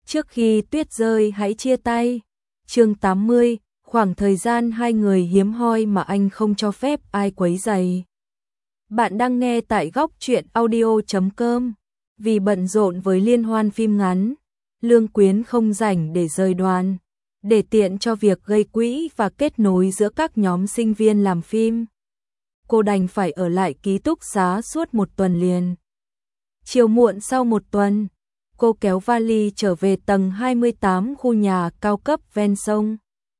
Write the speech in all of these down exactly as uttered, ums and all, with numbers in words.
Trước khi tuyết rơi hãy chia tay. Chương tám mươi, khoảng thời gian hai người hiếm hoi mà anh không cho phép ai quấy rầy. Bạn đang nghe tại góc truyện audio chấm com. Vì bận rộn với liên hoan phim ngắn, Lương Quyến không rảnh để rời đoàn, để tiện cho việc gây quỹ và kết nối giữa các nhóm sinh viên làm phim. Cô đành phải ở lại ký túc xá suốt một tuần liền. Chiều muộn sau một tuần, cô kéo vali trở về tầng hai mươi tám khu nhà cao cấp ven sông.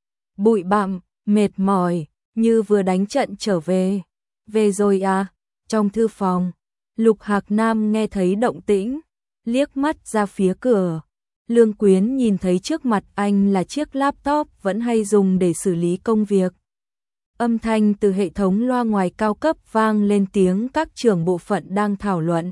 Bụi bặm, mệt mỏi, như vừa đánh trận trở về. Về rồi à? Trong thư phòng, Lục Hạc Nam nghe thấy động tĩnh, liếc mắt ra phía cửa. Lương Quyến nhìn thấy trước mặt anh là chiếc laptop vẫn hay dùng để xử lý công việc. Âm thanh từ hệ thống loa ngoài cao cấp vang lên tiếng các trưởng bộ phận đang thảo luận.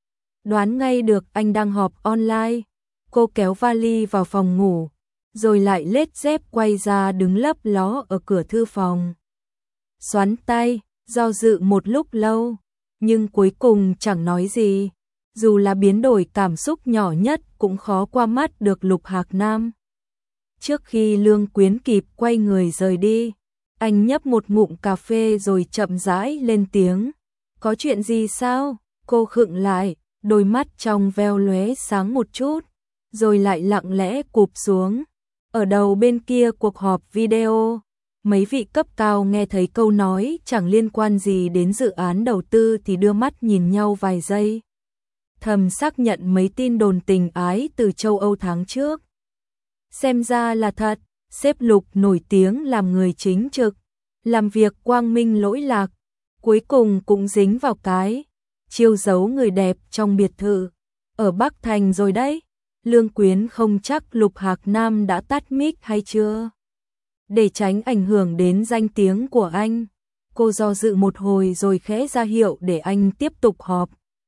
Đoán ngay được anh đang họp online. Cô kéo vali vào phòng ngủ, rồi lại lết dép quay ra đứng lấp ló ở cửa thư phòng. Xoắn tay, do dự một lúc lâu, nhưng cuối cùng chẳng nói gì. Dù là biến đổi cảm xúc nhỏ nhất cũng khó qua mắt được Lục Hạc Nam. Trước khi Lương Quyến kịp quay người rời đi, anh nhấp một ngụm cà phê rồi chậm rãi lên tiếng. Có chuyện gì sao? Cô khựng lại, đôi mắt trong veo lóe sáng một chút, rồi lại lặng lẽ cụp xuống. Ở đầu bên kia cuộc họp video, mấy vị cấp cao nghe thấy câu nói chẳng liên quan gì đến dự án đầu tư thì đưa mắt nhìn nhau vài giây. Thầm xác nhận mấy tin đồn tình ái từ châu Âu tháng trước. Xem ra là thật, sếp Lục nổi tiếng làm người chính trực, làm việc quang minh lỗi lạc, cuối cùng cũng dính vào cái chiêu giấu người đẹp trong biệt thự ở Bắc Thành rồi đấy. Lương Quyến không chắc Lục Hạc Nam đã tắt mic hay chưa. Để tránh ảnh hưởng đến danh tiếng của anh, cô do dự một hồi rồi khẽ ra hiệu để anh tiếp tục họp.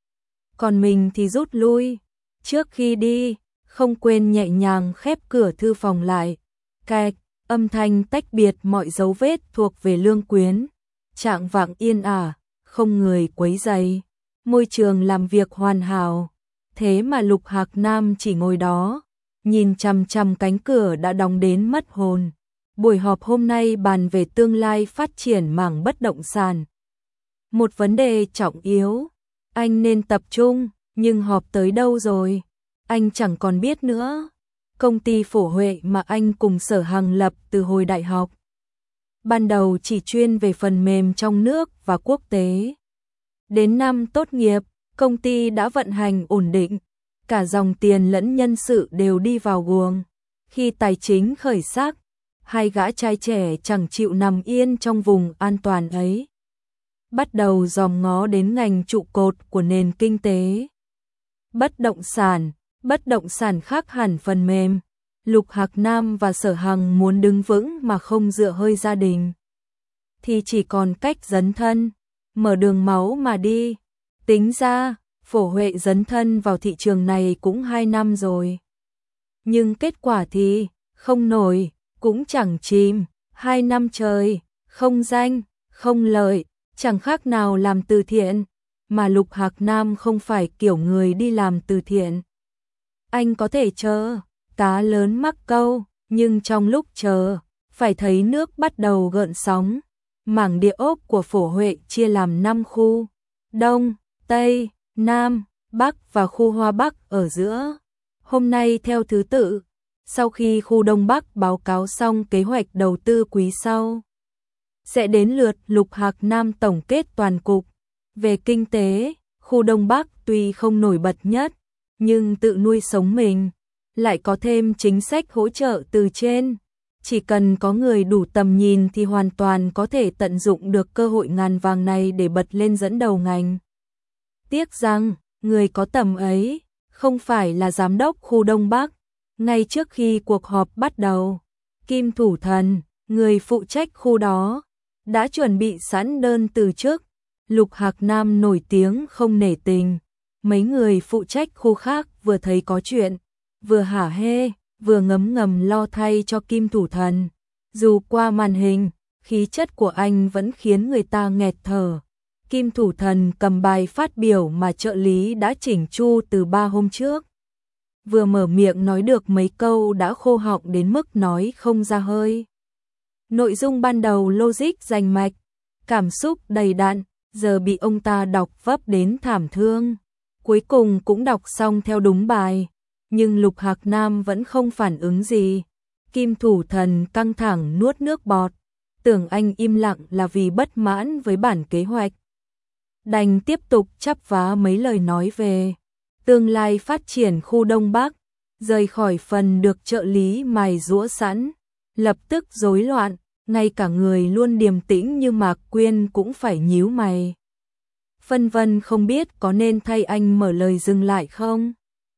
Còn mình thì rút lui. Trước khi đi, không quên nhẹ nhàng khép cửa thư phòng lại. Cạch, âm thanh tách biệt mọi dấu vết thuộc về Lương Quyến. Trạng vạng yên ả, không người quấy rầy. Môi trường làm việc hoàn hảo. Thế mà Lục Hạc Nam chỉ ngồi đó, nhìn chằm chằm cánh cửa đã đóng đến mất hồn. Buổi họp hôm nay bàn về tương lai phát triển mảng bất động sản. Một vấn đề trọng yếu, anh nên tập trung, nhưng họp tới đâu rồi? Anh chẳng còn biết nữa. Công ty Phổ Huệ mà anh cùng Sở Hằng lập từ hồi đại học, ban đầu chỉ chuyên về phần mềm trong nước và quốc tế. Đến năm tốt nghiệp, công ty đã vận hành ổn định, cả dòng tiền lẫn nhân sự đều đi vào guồng. Khi tài chính khởi sắc, hai gã trai trẻ chẳng chịu nằm yên trong vùng an toàn ấy, bắt đầu dòm ngó đến ngành trụ cột của nền kinh tế. Bất động sản, bất động sản khác hẳn phần mềm. Lục Hạc Nam và Sở Hằng muốn đứng vững mà không dựa hơi gia đình, thì chỉ còn cách dấn thân, mở đường máu mà đi. Tính ra, Phổ Huệ dấn thân vào thị trường này cũng hai năm rồi. Nhưng kết quả thì, không nổi, cũng chẳng chìm, hai năm trời, không danh, không lợi, chẳng khác nào làm từ thiện, mà Lục Hạc Nam không phải kiểu người đi làm từ thiện. Anh có thể chờ, cá lớn mắc câu, nhưng trong lúc chờ, phải thấy nước bắt đầu gợn sóng. Mảng địa ốc của Phổ Huệ chia làm năm khu, Đông, Tây, Nam, Bắc và khu Hoa Bắc ở giữa. Hôm nay theo thứ tự, sau khi khu Đông Bắc báo cáo xong kế hoạch đầu tư quý sau, sẽ đến lượt Lục Hạc Nam tổng kết toàn cục. Về kinh tế, khu Đông Bắc tuy không nổi bật nhất, nhưng tự nuôi sống mình, lại có thêm chính sách hỗ trợ từ trên. Chỉ cần có người đủ tầm nhìn thì hoàn toàn có thể tận dụng được cơ hội ngàn vàng này để bật lên dẫn đầu ngành. Tiếc rằng, người có tầm ấy, không phải là giám đốc khu Đông Bắc. Ngay trước khi cuộc họp bắt đầu, Kim Thủ Thần, người phụ trách khu đó, đã chuẩn bị sẵn đơn từ chức. Lục Hạc Nam nổi tiếng không nể tình. Mấy người phụ trách khu khác vừa thấy có chuyện, vừa hả hê, vừa ngấm ngầm lo thay cho Kim Thủ Thần. Dù qua màn hình, khí chất của anh vẫn khiến người ta nghẹt thở. Kim Thủ Thần cầm bài phát biểu mà trợ lý đã chỉnh chu từ ba hôm trước. vừa mở miệng nói được mấy câu đã khô họng đến mức nói không ra hơi. Nội dung ban đầu logic rành mạch, cảm xúc đầy đặn, giờ bị ông ta đọc vấp đến thảm thương. Cuối cùng cũng đọc xong theo đúng bài, nhưng Lục Hạc Nam vẫn không phản ứng gì. Kim Thủ Thần căng thẳng nuốt nước bọt, tưởng anh im lặng là vì bất mãn với bản kế hoạch. Đành tiếp tục chắp vá mấy lời nói về tương lai phát triển khu Đông Bắc, rời khỏi phần được trợ lý mài giũa sẵn, lập tức rối loạn, ngay cả người luôn điềm tĩnh như Mạc Quyên cũng phải nhíu mày. Phân vân không biết có nên thay anh mở lời dừng lại không?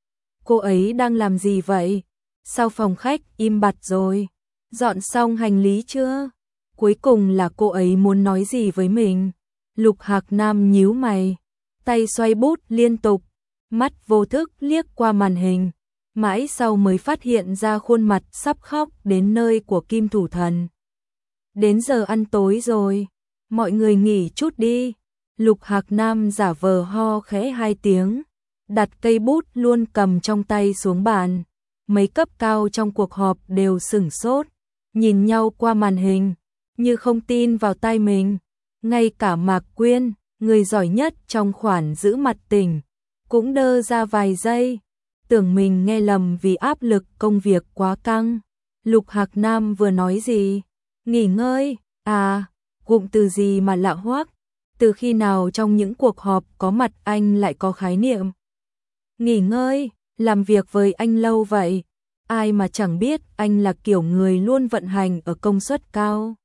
Cô ấy đang làm gì vậy? Sao phòng khách im bặt rồi? Dọn xong hành lý chưa? Cuối cùng là cô ấy muốn nói gì với mình? Lục Hạc Nam nhíu mày, tay xoay bút liên tục, mắt vô thức liếc qua màn hình, mãi sau mới phát hiện ra khuôn mặt sắp khóc đến nơi của Kim Thủ Thần. Đến giờ ăn tối rồi, mọi người nghỉ chút đi. Lục Hạc Nam giả vờ ho khẽ hai tiếng, đặt cây bút luôn cầm trong tay xuống bàn. Mấy cấp cao trong cuộc họp đều sửng sốt, nhìn nhau qua màn hình, như không tin vào tai mình. Ngay cả Mạc Quyên, người giỏi nhất trong khoản giữ mặt tỉnh, cũng đơ ra vài giây, tưởng mình nghe lầm vì áp lực công việc quá căng. Lục Hạc Nam vừa nói gì? Nghỉ ngơi, à, cụm từ gì mà lạ hoắc, từ khi nào trong những cuộc họp có mặt anh lại có khái niệm nghỉ ngơi, làm việc với anh lâu vậy, ai mà chẳng biết anh là kiểu người luôn vận hành ở công suất cao.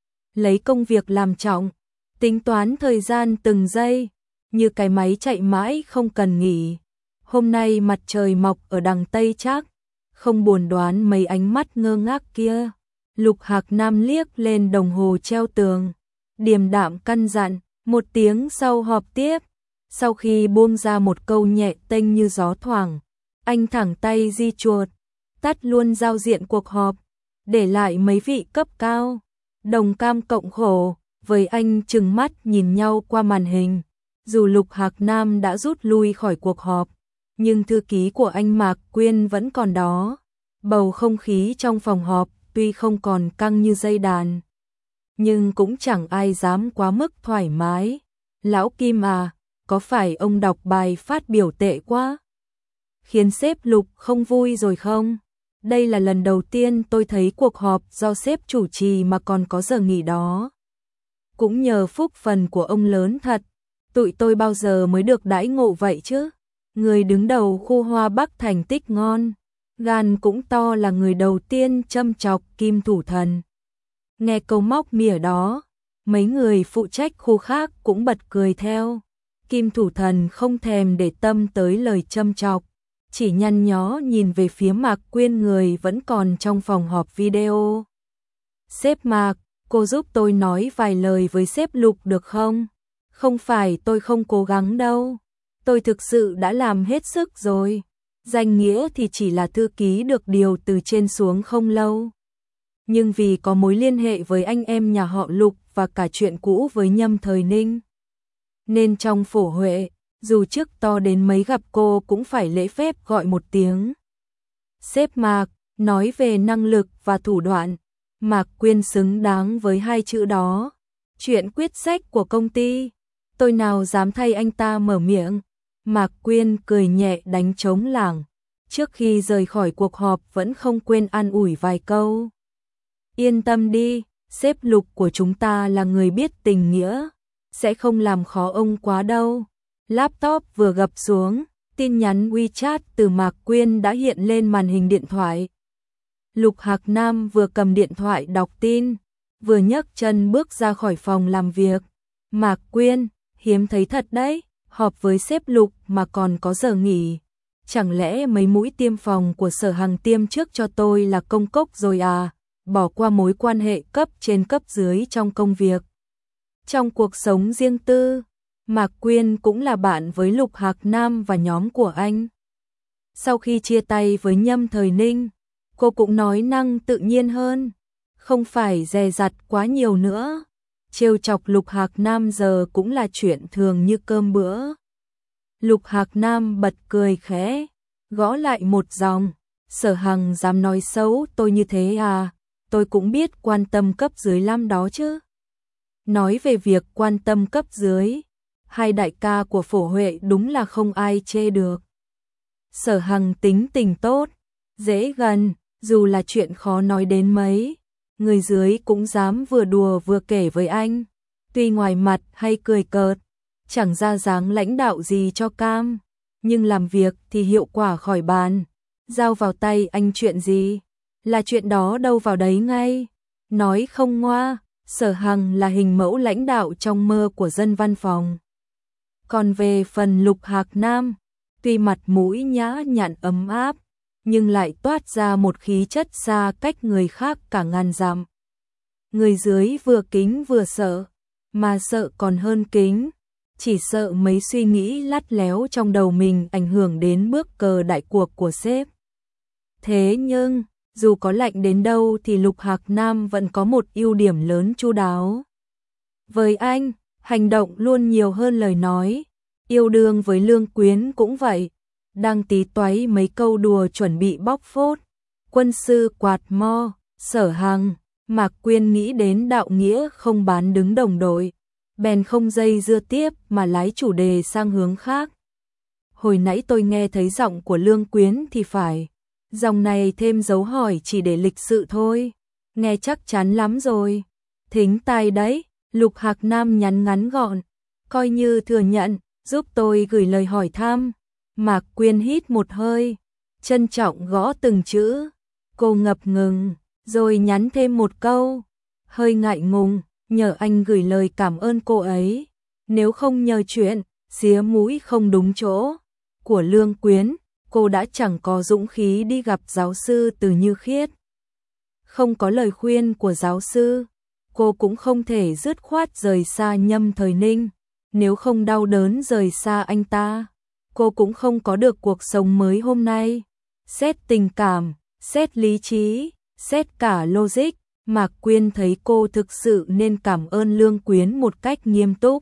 Lấy công việc làm trọng, tính toán thời gian từng giây, như cái máy chạy mãi không cần nghỉ. Hôm nay mặt trời mọc ở đằng Tây chắc, không buồn đoán mấy ánh mắt ngơ ngác kia. Lục Hạc Nam liếc lên đồng hồ treo tường, điềm đạm căn dặn, một tiếng sau họp tiếp. Sau khi buông ra một câu nhẹ tênh như gió thoảng, anh thẳng tay di chuột, tắt luôn giao diện cuộc họp, để lại mấy vị cấp cao, đồng cam cộng khổ, với anh trừng mắt nhìn nhau qua màn hình. Dù Lục Hạc Nam đã rút lui khỏi cuộc họp, nhưng thư ký của anh Mạc Quyên vẫn còn đó. Bầu không khí trong phòng họp tuy không còn căng như dây đàn, nhưng cũng chẳng ai dám quá mức thoải mái. Lão Kim à, có phải ông đọc bài phát biểu tệ quá, khiến sếp Lục không vui rồi không? Đây là lần đầu tiên tôi thấy cuộc họp do sếp chủ trì mà còn có giờ nghỉ đó. Cũng nhờ phúc phần của ông lớn thật, tụi tôi bao giờ mới được đãi ngộ vậy chứ? Người đứng đầu khu Hoa Bắc thành tích ngon, gan cũng to là người đầu tiên châm chọc Kim Thủ Thần. Nghe câu móc mỉa đó, mấy người phụ trách khu khác cũng bật cười theo. Kim Thủ Thần không thèm để tâm tới lời châm chọc, chỉ nhăn nhó nhìn về phía Mạc Quyên người vẫn còn trong phòng họp video. Sếp Mạc, cô giúp tôi nói vài lời với sếp Lục được không? Không phải tôi không cố gắng đâu, tôi thực sự đã làm hết sức rồi. Danh nghĩa thì chỉ là thư ký được điều từ trên xuống không lâu, nhưng vì có mối liên hệ với anh em nhà họ Lục và cả chuyện cũ với Nhâm Thời Ninh, nên trong phổ huệ, dù chức to đến mấy gặp cô cũng phải lễ phép gọi một tiếng sếp Mạc. Nói về năng lực và thủ đoạn, Mạc Quyên xứng đáng với hai chữ đó. Chuyện quyết sách của công ty, tôi nào dám thay anh ta mở miệng. Mạc Quyên cười nhẹ đánh trống lảng, trước khi rời khỏi cuộc họp vẫn không quên an ủi vài câu. Yên tâm đi, sếp Lục của chúng ta là người biết tình nghĩa, sẽ không làm khó ông quá đâu. Laptop vừa gập xuống, tin nhắn WeChat từ Mạc Quyên đã hiện lên màn hình điện thoại. Lục Hạc Nam vừa cầm điện thoại đọc tin, vừa nhấc chân bước ra khỏi phòng làm việc. Mạc Quyên, hiếm thấy thật đấy, họp với sếp Lục mà còn có giờ nghỉ. Chẳng lẽ mấy mũi tiêm phòng của Sở Hằng tiêm trước cho tôi là công cốc rồi à? Bỏ qua mối quan hệ cấp trên cấp dưới trong công việc. Trong cuộc sống riêng tư, Mạc Quyên cũng là bạn với Lục Hạc Nam và nhóm của anh. Sau khi chia tay với Nhâm Thời Ninh, cô cũng nói năng tự nhiên hơn, không phải dè dặt quá nhiều nữa. Trêu chọc Lục Hạc Nam giờ cũng là chuyện thường như cơm bữa. Lục Hạc Nam bật cười khẽ, gõ lại một dòng. Sở Hằng dám nói xấu tôi như thế à, tôi cũng biết quan tâm cấp dưới lắm đó chứ. Nói về việc quan tâm cấp dưới, hai đại ca của Phổ Huệ đúng là không ai chê được. Sở Hằng tính tình tốt, dễ gần, dù là chuyện khó nói đến mấy, người dưới cũng dám vừa đùa vừa kể với anh. Tuy ngoài mặt hay cười cợt, chẳng ra dáng lãnh đạo gì cho cam, nhưng làm việc thì hiệu quả khỏi bàn. Giao vào tay anh chuyện gì, là chuyện đó đâu vào đấy ngay. Nói không ngoa, Sở Hằng là hình mẫu lãnh đạo trong mơ của dân văn phòng. Còn về phần Lục Hạc Nam, tuy mặt mũi nhã nhặn ấm áp, nhưng lại toát ra một khí chất xa cách người khác cả ngàn dặm. Người dưới vừa kính vừa sợ, mà sợ còn hơn kính, chỉ sợ mấy suy nghĩ lắt léo trong đầu mình ảnh hưởng đến bước cờ đại cuộc của sếp. Thế nhưng, dù có lạnh đến đâu thì Lục Hạc Nam vẫn có một ưu điểm lớn chu đáo. Với anh, hành động luôn nhiều hơn lời nói. Yêu đương với Lương Quyến cũng vậy, đang tí toái mấy câu đùa chuẩn bị bóc phốt. Quân sư quạt mo, Sở Hằng, Mạc Quyên nghĩ đến đạo nghĩa không bán đứng đồng đội, bèn không dây dưa tiếp mà lái chủ đề sang hướng khác. Hồi nãy tôi nghe thấy giọng của Lương Quyến thì phải, dòng này thêm dấu hỏi chỉ để lịch sự thôi, nghe chắc chắn lắm rồi. Thính tai đấy, Lục Hạc Nam nhắn ngắn gọn, coi như thừa nhận, giúp tôi gửi lời hỏi thăm. Mạc Quyên hít một hơi, trân trọng gõ từng chữ, cô ngập ngừng, rồi nhắn thêm một câu, hơi ngại ngùng, nhờ anh gửi lời cảm ơn cô ấy, nếu không nhờ chuyện, xía mũi không đúng chỗ, của Lương Quyến, cô đã chẳng có dũng khí đi gặp giáo sư Từ Như Khiết. Không có lời khuyên của giáo sư, cô cũng không thể dứt khoát rời xa Nhâm Thời Ninh, nếu không đau đớn rời xa anh ta, cô cũng không có được cuộc sống mới hôm nay. Xét tình cảm, xét lý trí, xét cả logic, Mạc Quyên thấy cô thực sự nên cảm ơn Lương Quyến một cách nghiêm túc.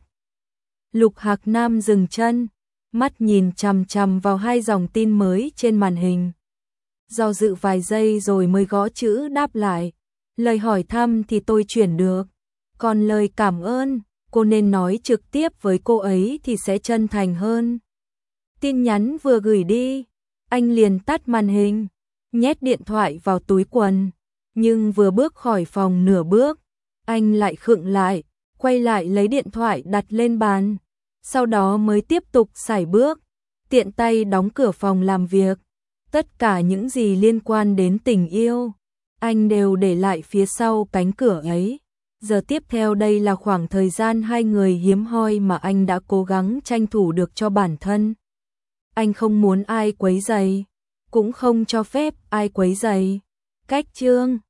Lục Hạc Nam dừng chân, mắt nhìn chằm chằm vào hai dòng tin mới trên màn hình. Do dự vài giây rồi mới gõ chữ đáp lại. Lời hỏi thăm thì tôi chuyển được, còn lời cảm ơn, cô nên nói trực tiếp với cô ấy thì sẽ chân thành hơn. Tin nhắn vừa gửi đi, anh liền tắt màn hình, nhét điện thoại vào túi quần. Nhưng vừa bước khỏi phòng nửa bước, anh lại khựng lại, quay lại lấy điện thoại đặt lên bàn. Sau đó mới tiếp tục sải bước, tiện tay đóng cửa phòng làm việc. Tất cả những gì liên quan đến tình yêu, anh đều để lại phía sau cánh cửa ấy. Giờ tiếp theo đây là khoảng thời gian hai người hiếm hoi mà anh đã cố gắng tranh thủ được cho bản thân. Anh không muốn ai quấy rầy, cũng không cho phép ai quấy rầy. Cách chương